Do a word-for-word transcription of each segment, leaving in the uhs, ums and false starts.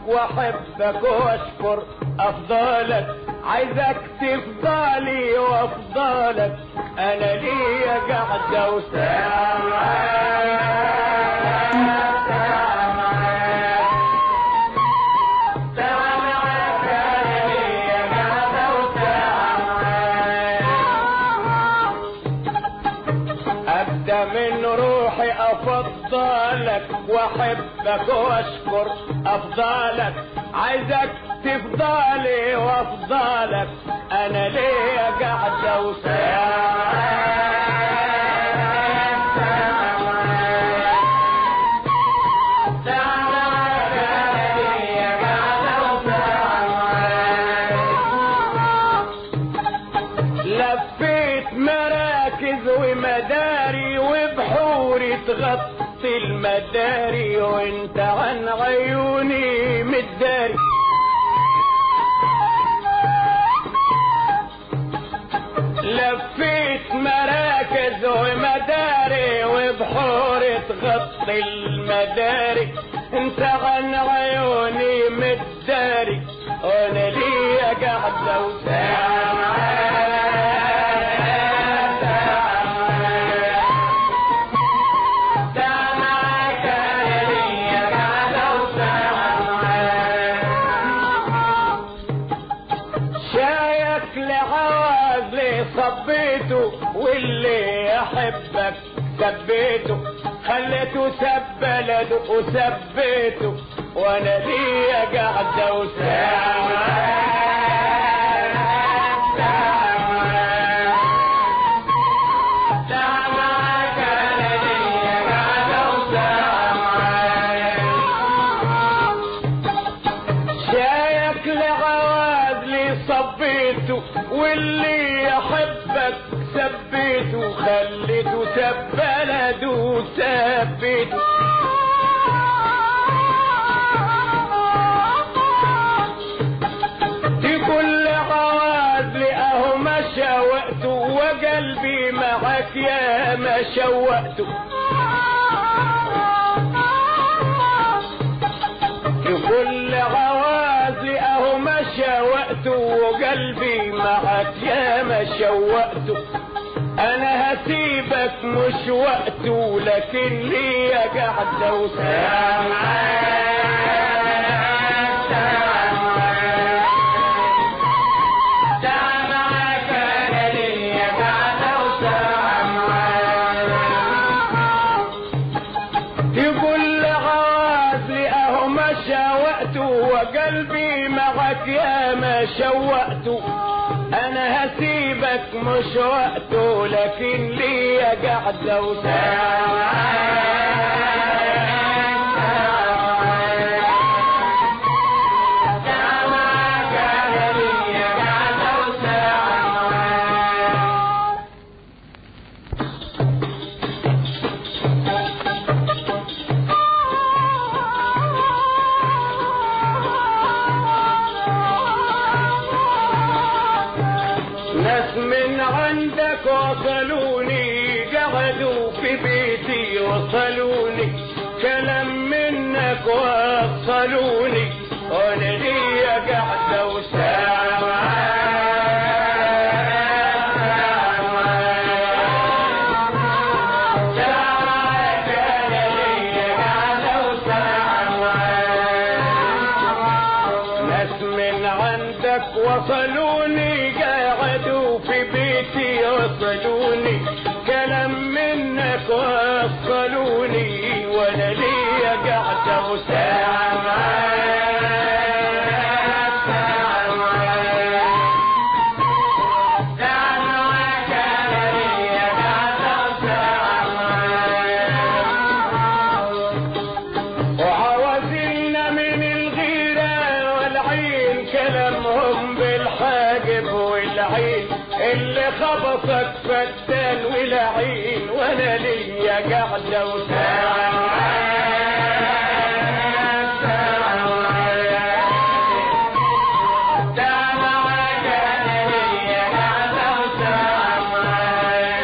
واحبك واشكر افضالك، عايزك تفضلي وافضالك، انا ليا قعده وسامعك من روحي افضلك واحبك واشكر افضالك، عايزك تفضلي وافضلك، انا ليا قعده وسامعك ومداري وبحوري تغطي المداري، وانت عن عيوني مداري، لفيت مراكز ومداري وبحوري تغطي المداري، انت عن عيوني مداري، وانا ليا قعده وسامعك صبيته، واللي يحبك ثبيته، خليته سب بلده وثبيته، وانا ليا قعده وسامعك سامعك انا ليا قعده وسامعك، شايك لعوازلي صبيته، واللي يحبك ثبيته، خليته سب بلده وثبيته، في كل عوازلي اهو ما شوقته، وقلبي معك يا ما شوقته، في كل عوازلي اهو ما شوقته، وقلبي معك يا ما شوقته، انا هسيبك مش وقته، لكن ليا قعده وسامعك سامعك انا ليا قعده وسامعك، تقول عوازلي اهو ما شوقته، وقلبي معك يا ما شوقته، انا هسيبك مش وقته، لكن ليا قعده وسامعك سامعك انا ليا قعده وسامعك، ناس من عندك وصلوني، قعدوا في بيتي وصلوني، كلام منك وصلوني، وانا ليا قعده وسامعك سامعك انا ليا قعده وسامعك، ناس من عندك وصلوني، قعدوا في بيتي وصلوني، كلام منك وصلوني، وانا ليا قعده وسامعك سامعك انا ليا قعده وسامعك، وعوازلنا من الغيره والعين، كلامهم بالحاجب والعين، اللي خبطك فتان ولعين، وانا ليا قعده وسامعك سامعك انا ليا قعده وسامعك،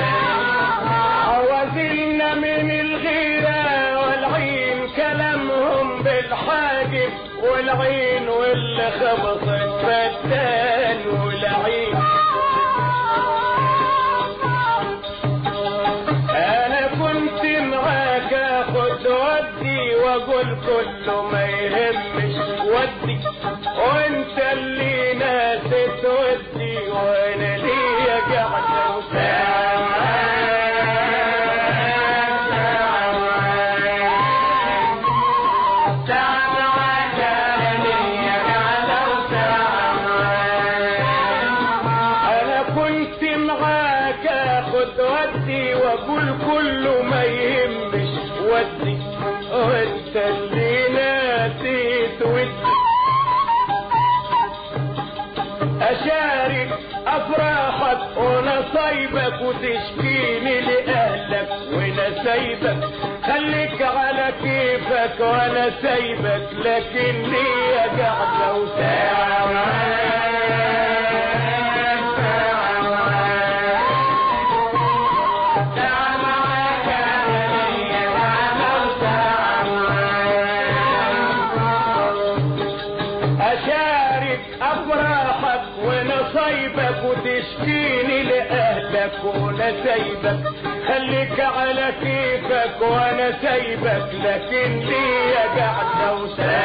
عوازلنا من الغيره والعين، كلامهم بالحاجب الكيف والعين واللي خبطت فتان والعين. انا كنت معاك اخد ودي واقول كله ما يهمش ودي، وانت اللي ناسيت ودي وانا ليا قاعده وساعه. ودي واقول كله ما يهمش ودي، وانت اللي ناسيت ودي. اشارك افراحك ونصايبك وتشكيني لاهلك وانا سايبك، خليك على كيفك وانا سايبك، لكن ليا قاعده وساعه. افراحك ونصايبك وتشكيني لاهلك وانا سايبك، خليك على كيفك وانا سايبك، لكن ليا قاعده وسايبك.